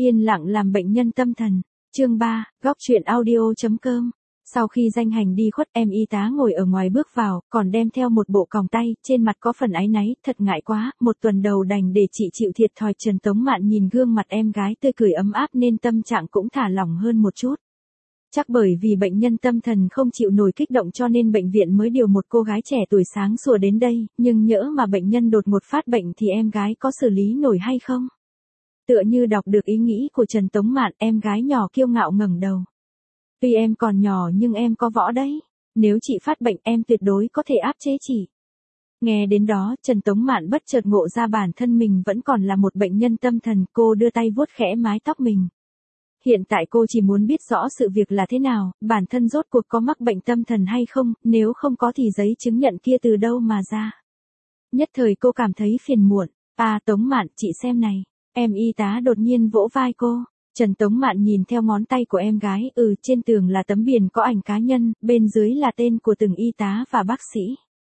Yên lặng làm bệnh nhân tâm thần. Chương 3, góc truyện audio.com. Sau khi danh hành đi khuất, em y tá ngồi ở ngoài bước vào, còn đem theo một bộ còng tay, trên mặt có phần áy náy, thật ngại quá, một tuần đầu đành để chị chịu thiệt thòi. Trần Tống Mạn nhìn gương mặt em gái tươi cười ấm áp nên tâm trạng cũng thả lỏng hơn một chút. Chắc bởi vì bệnh nhân tâm thần không chịu nổi kích động cho nên bệnh viện mới điều một cô gái trẻ tuổi sáng sủa đến đây, nhưng nhỡ mà bệnh nhân đột ngột phát bệnh thì em gái có xử lý nổi hay không? Tựa như đọc được ý nghĩ của Trần Tống Mạn, em gái nhỏ kiêu ngạo ngẩng đầu. Tuy em còn nhỏ nhưng em có võ đấy. Nếu chị phát bệnh em tuyệt đối có thể áp chế chị. Nghe đến đó, Trần Tống Mạn bất chợt ngộ ra bản thân mình vẫn còn là một bệnh nhân tâm thần. Cô đưa tay vuốt khẽ mái tóc mình. Hiện tại cô chỉ muốn biết rõ sự việc là thế nào, bản thân rốt cuộc có mắc bệnh tâm thần hay không, nếu không có thì giấy chứng nhận kia từ đâu mà ra. Nhất thời cô cảm thấy phiền muộn. Tống Mạn, chị xem này. Em y tá đột nhiên vỗ vai cô. Trần Tống Mạn nhìn theo ngón tay của em gái, trên tường là tấm biển có ảnh cá nhân, bên dưới là tên của từng y tá và bác sĩ.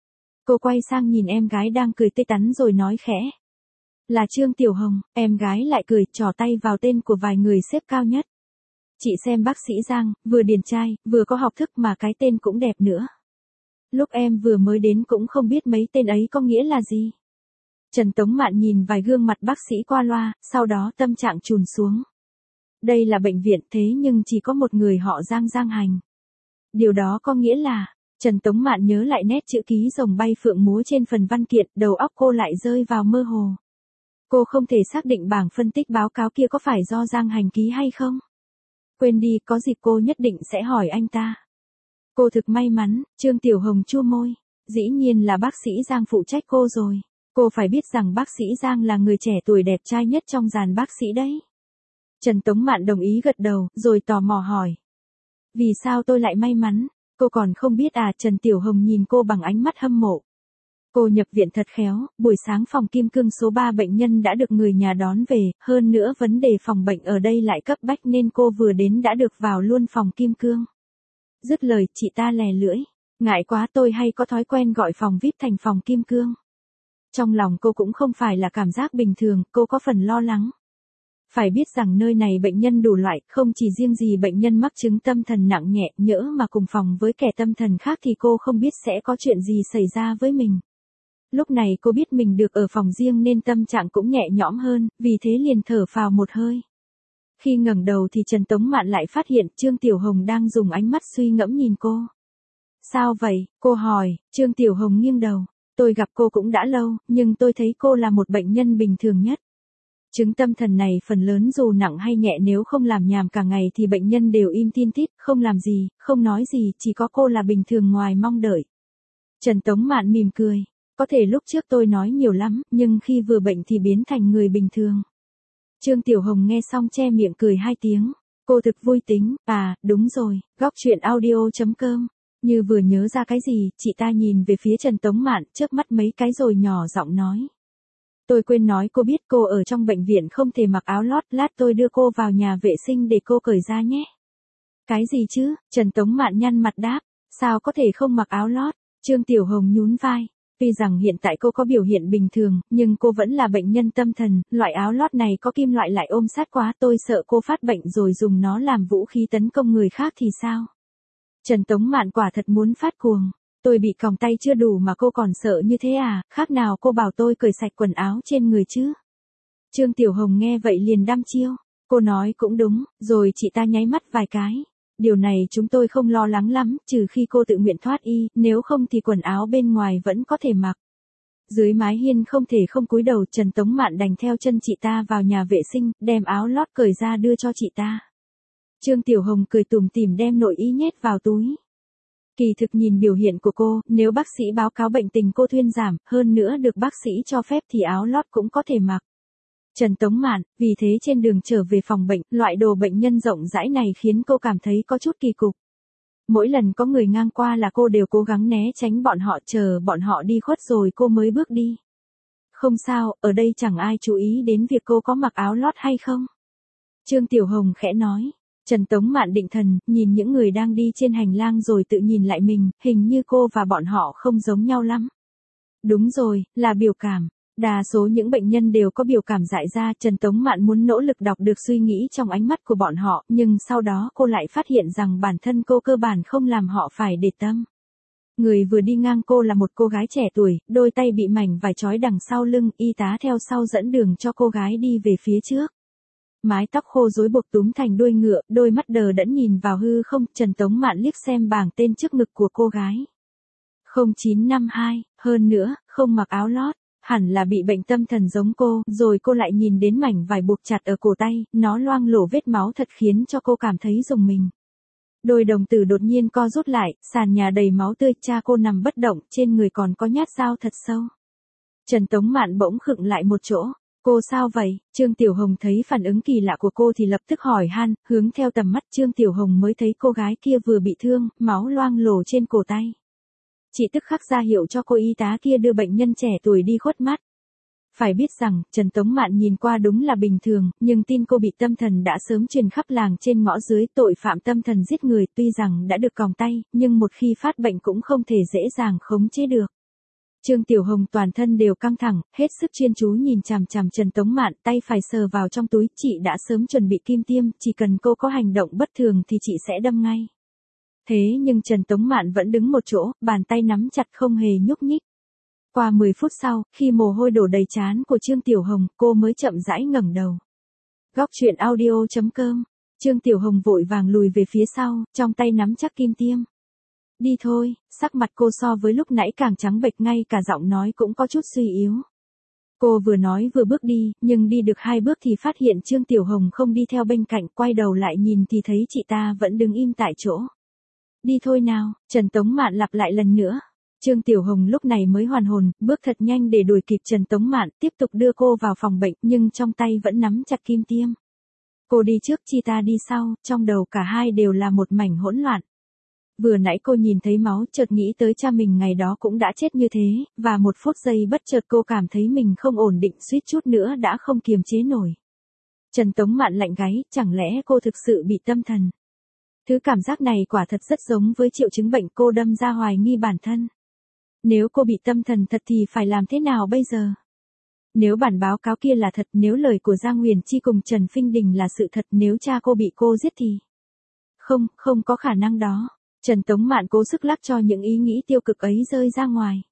Cô quay sang nhìn em gái đang cười tươi tắn rồi nói khẽ. Là Trương Tiểu Hồng. Em gái lại cười, trỏ tay vào tên của vài người xếp cao nhất. Chị xem bác sĩ Giang, vừa điển trai, vừa có học thức mà cái tên cũng đẹp nữa. Lúc em vừa mới đến cũng không biết mấy tên ấy có nghĩa là gì. Trần Tống Mạn nhìn vài gương mặt bác sĩ qua loa, sau đó tâm trạng trùn xuống. Đây là bệnh viện thế nhưng chỉ có một người họ Giang hành. Điều đó có nghĩa là, Trần Tống Mạn nhớ lại nét chữ ký rồng bay phượng múa trên phần văn kiện, đầu óc cô lại rơi vào mơ hồ. Cô không thể xác định bảng phân tích báo cáo kia có phải do Giang hành ký hay không. Quên đi, có dịp cô nhất định sẽ hỏi anh ta. Cô thực may mắn. Trương Tiểu Hồng chu môi. Dĩ nhiên là bác sĩ Giang phụ trách cô rồi. Cô phải biết rằng bác sĩ Giang là người trẻ tuổi đẹp trai nhất trong dàn bác sĩ đấy. Trần Tống Mạn đồng ý gật đầu, rồi tò mò hỏi. Vì sao tôi lại may mắn? Cô còn không biết à? Trần Tiểu Hồng nhìn cô bằng ánh mắt hâm mộ. Cô nhập viện thật khéo, buổi sáng phòng kim cương số 3 bệnh nhân đã được người nhà đón về, hơn nữa vấn đề phòng bệnh ở đây lại cấp bách nên cô vừa đến đã được vào luôn phòng kim cương. Dứt lời, chị ta lè lưỡi. Ngại quá, tôi hay có thói quen gọi phòng VIP thành phòng kim cương. Trong lòng cô cũng không phải là cảm giác bình thường, cô có phần lo lắng. Phải biết rằng nơi này bệnh nhân đủ loại, không chỉ riêng gì bệnh nhân mắc chứng tâm thần nặng nhẹ, nhỡ mà cùng phòng với kẻ tâm thần khác thì cô không biết sẽ có chuyện gì xảy ra với mình. Lúc này cô biết mình được ở phòng riêng nên tâm trạng cũng nhẹ nhõm hơn, vì thế liền thở phào một hơi. Khi ngẩng đầu thì Trần Tống Mạn lại phát hiện Trương Tiểu Hồng đang dùng ánh mắt suy ngẫm nhìn cô. Sao vậy? Cô hỏi. Trương Tiểu Hồng nghiêng đầu. Tôi gặp cô cũng đã lâu, nhưng tôi thấy cô là một bệnh nhân bình thường nhất. Chứng tâm thần này phần lớn dù nặng hay nhẹ nếu không làm nhảm cả ngày thì bệnh nhân đều im tin tít, không làm gì, không nói gì, chỉ có cô là bình thường ngoài mong đợi. Trần Tống Mạn mỉm cười. Có thể lúc trước tôi nói nhiều lắm, nhưng khi vừa bệnh thì biến thành người bình thường. Trương Tiểu Hồng nghe xong che miệng cười 2 tiếng. Cô thực vui tính. Đúng rồi, góc truyện audio.com. Như vừa nhớ ra cái gì, chị ta nhìn về phía Trần Tống Mạn, chớp mắt mấy cái rồi nhỏ giọng nói. Tôi quên nói cô biết cô ở trong bệnh viện không thể mặc áo lót, lát tôi đưa cô vào nhà vệ sinh để cô cởi ra nhé. Cái gì chứ? Trần Tống Mạn nhăn mặt đáp. Sao có thể không mặc áo lót? Trương Tiểu Hồng nhún vai. Tuy rằng hiện tại cô có biểu hiện bình thường, nhưng cô vẫn là bệnh nhân tâm thần, loại áo lót này có kim loại lại ôm sát quá, tôi sợ cô phát bệnh rồi dùng nó làm vũ khí tấn công người khác thì sao? Trần Tống Mạn quả thật muốn phát cuồng. Tôi bị còng tay chưa đủ mà cô còn sợ như thế à, khác nào cô bảo tôi cởi sạch quần áo trên người chứ? Trương Tiểu Hồng nghe vậy liền đăm chiêu. Cô nói cũng đúng, rồi chị ta nháy mắt vài cái. Điều này chúng tôi không lo lắng lắm, trừ khi cô tự nguyện thoát y, nếu không thì quần áo bên ngoài vẫn có thể mặc. Dưới mái hiên không thể không cúi đầu, Trần Tống Mạn đành theo chân chị ta vào nhà vệ sinh, đem áo lót cởi ra đưa cho chị ta. Trương Tiểu Hồng cười tủm tỉm đem nội y nhét vào túi. Kỳ thực nhìn biểu hiện của cô, nếu bác sĩ báo cáo bệnh tình cô thuyên giảm, hơn nữa được bác sĩ cho phép thì áo lót cũng có thể mặc. Trần Tống Mạn, vì thế trên đường trở về phòng bệnh, loại đồ bệnh nhân rộng rãi này khiến cô cảm thấy có chút kỳ cục. Mỗi lần có người ngang qua là cô đều cố gắng né tránh bọn họ, chờ bọn họ đi khuất rồi cô mới bước đi. Không sao, ở đây chẳng ai chú ý đến việc cô có mặc áo lót hay không. Trương Tiểu Hồng khẽ nói. Trần Tống Mạn định thần, nhìn những người đang đi trên hành lang rồi tự nhìn lại mình, hình như cô và bọn họ không giống nhau lắm. Đúng rồi, là biểu cảm. Đa số những bệnh nhân đều có biểu cảm dại ra, Trần Tống Mạn muốn nỗ lực đọc được suy nghĩ trong ánh mắt của bọn họ, nhưng sau đó cô lại phát hiện rằng bản thân cô cơ bản không làm họ phải để tâm. Người vừa đi ngang cô là một cô gái trẻ tuổi, đôi tay bị mảnh vải trói đằng sau lưng, y tá theo sau dẫn đường cho cô gái đi về phía trước. Mái tóc khô rối buộc túm thành đuôi ngựa, đôi mắt đờ đẫn nhìn vào hư không, Trần Tống Mạn liếc xem bảng tên trước ngực của cô gái. 0952, hơn nữa, không mặc áo lót, hẳn là bị bệnh tâm thần giống cô, rồi cô lại nhìn đến mảnh vải buộc chặt ở cổ tay, nó loang lổ vết máu thật khiến cho cô cảm thấy rùng mình. Đôi đồng tử đột nhiên co rút lại, sàn nhà đầy máu tươi, cha cô nằm bất động, trên người còn có nhát dao thật sâu. Trần Tống Mạn bỗng khựng lại một chỗ. Cô sao vậy? Trương Tiểu Hồng thấy phản ứng kỳ lạ của cô thì lập tức hỏi han, hướng theo tầm mắt Trương Tiểu Hồng mới thấy cô gái kia vừa bị thương, máu loang lổ trên cổ tay. Chị tức khắc ra hiệu cho cô y tá kia đưa bệnh nhân trẻ tuổi đi khuất mắt. Phải biết rằng, Trần Tống Mạn nhìn qua đúng là bình thường, nhưng tin cô bị tâm thần đã sớm truyền khắp làng trên ngõ dưới. Tội phạm tâm thần giết người tuy rằng đã được còng tay, nhưng một khi phát bệnh cũng không thể dễ dàng khống chế được. Trương Tiểu Hồng toàn thân đều căng thẳng, hết sức chuyên chú nhìn chằm chằm Trần Tống Mạn, tay phải sờ vào trong túi, chị đã sớm chuẩn bị kim tiêm, chỉ cần cô có hành động bất thường thì chị sẽ đâm ngay. Thế nhưng Trần Tống Mạn vẫn đứng một chỗ, bàn tay nắm chặt không hề nhúc nhích. Qua 10 phút sau, khi mồ hôi đổ đầy trán của Trương Tiểu Hồng, cô mới chậm rãi ngẩng đầu. Góc truyện audio.com. Trương Tiểu Hồng vội vàng lùi về phía sau, trong tay nắm chắc kim tiêm. Đi thôi, sắc mặt cô so với lúc nãy càng trắng bệch, ngay cả giọng nói cũng có chút suy yếu. Cô vừa nói vừa bước đi, nhưng đi được 2 bước thì phát hiện Trương Tiểu Hồng không đi theo bên cạnh, quay đầu lại nhìn thì thấy chị ta vẫn đứng im tại chỗ. Đi thôi nào, Trần Tống Mạn lặp lại lần nữa. Trương Tiểu Hồng lúc này mới hoàn hồn, bước thật nhanh để đuổi kịp Trần Tống Mạn, tiếp tục đưa cô vào phòng bệnh, nhưng trong tay vẫn nắm chặt kim tiêm. Cô đi trước, chị ta đi sau, trong đầu cả hai đều là một mảnh hỗn loạn. Vừa nãy cô nhìn thấy máu, chợt nghĩ tới cha mình ngày đó cũng đã chết như thế, và một phút giây bất chợt cô cảm thấy mình không ổn định, suýt chút nữa đã không kiềm chế nổi. Trần Tống Mạn lạnh gáy, chẳng lẽ cô thực sự bị tâm thần? Thứ cảm giác này quả thật rất giống với triệu chứng bệnh, cô đâm ra hoài nghi bản thân. Nếu cô bị tâm thần thật thì phải làm thế nào bây giờ? Nếu bản báo cáo kia là thật, nếu lời của Giang Huyền Chi cùng Trần Phinh Đình là sự thật, nếu cha cô bị cô giết thì... Không có khả năng đó. Trần Tống Mạn cố sức lắc cho những ý nghĩ tiêu cực ấy rơi ra ngoài.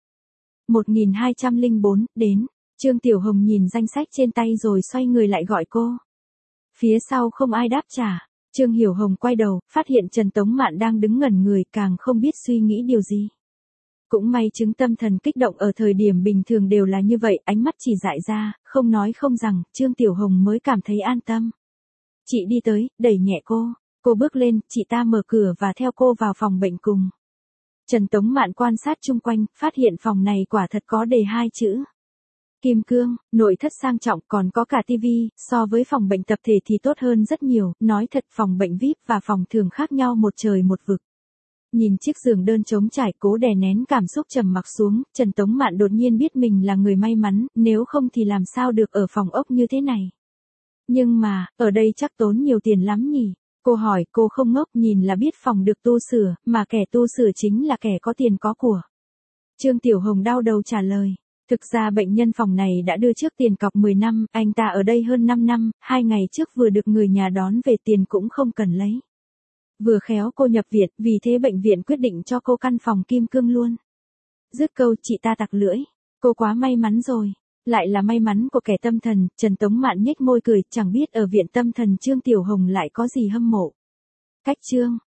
1204, đến. Trương Tiểu Hồng nhìn danh sách trên tay rồi xoay người lại gọi cô. Phía sau không ai đáp trả. Trương Hiểu Hồng quay đầu, phát hiện Trần Tống Mạn đang đứng ngẩn người, càng không biết suy nghĩ điều gì. Cũng may chứng tâm thần kích động ở thời điểm bình thường đều là như vậy, ánh mắt chỉ dại ra, không nói không rằng, Trương Tiểu Hồng mới cảm thấy an tâm. Chị đi tới, đẩy nhẹ cô bước lên, chị ta mở cửa và theo cô vào phòng bệnh cùng. Trần Tống Mạn quan sát chung quanh, phát hiện phòng này quả thật có đề 2 chữ. Kim cương, nội thất sang trọng, còn có cả tivi, so với phòng bệnh tập thể thì tốt hơn rất nhiều, nói thật phòng bệnh VIP và phòng thường khác nhau một trời một vực. Nhìn chiếc giường đơn trống trải, cố đè nén cảm xúc trầm mặc xuống, Trần Tống Mạn đột nhiên biết mình là người may mắn, nếu không thì làm sao được ở phòng ốc như thế này. Nhưng mà, ở đây chắc tốn nhiều tiền lắm nhỉ? Cô hỏi, cô không ngốc, nhìn là biết phòng được tu sửa, mà kẻ tu sửa chính là kẻ có tiền có của. Trương Tiểu Hồng đau đầu trả lời. Thực ra bệnh nhân phòng này đã đưa trước tiền cọc 10 năm, anh ta ở đây hơn 5 năm, 2 ngày trước vừa được người nhà đón về, tiền cũng không cần lấy. Vừa khéo cô nhập viện, vì thế bệnh viện quyết định cho cô căn phòng kim cương luôn. Dứt câu chị ta tặc lưỡi. Cô quá may mắn rồi. Lại là may mắn của kẻ tâm thần, Trần Tống Mạn nhếch môi cười, chẳng biết ở viện tâm thần Trương Tiểu Hồng lại có gì hâm mộ. Cách chương.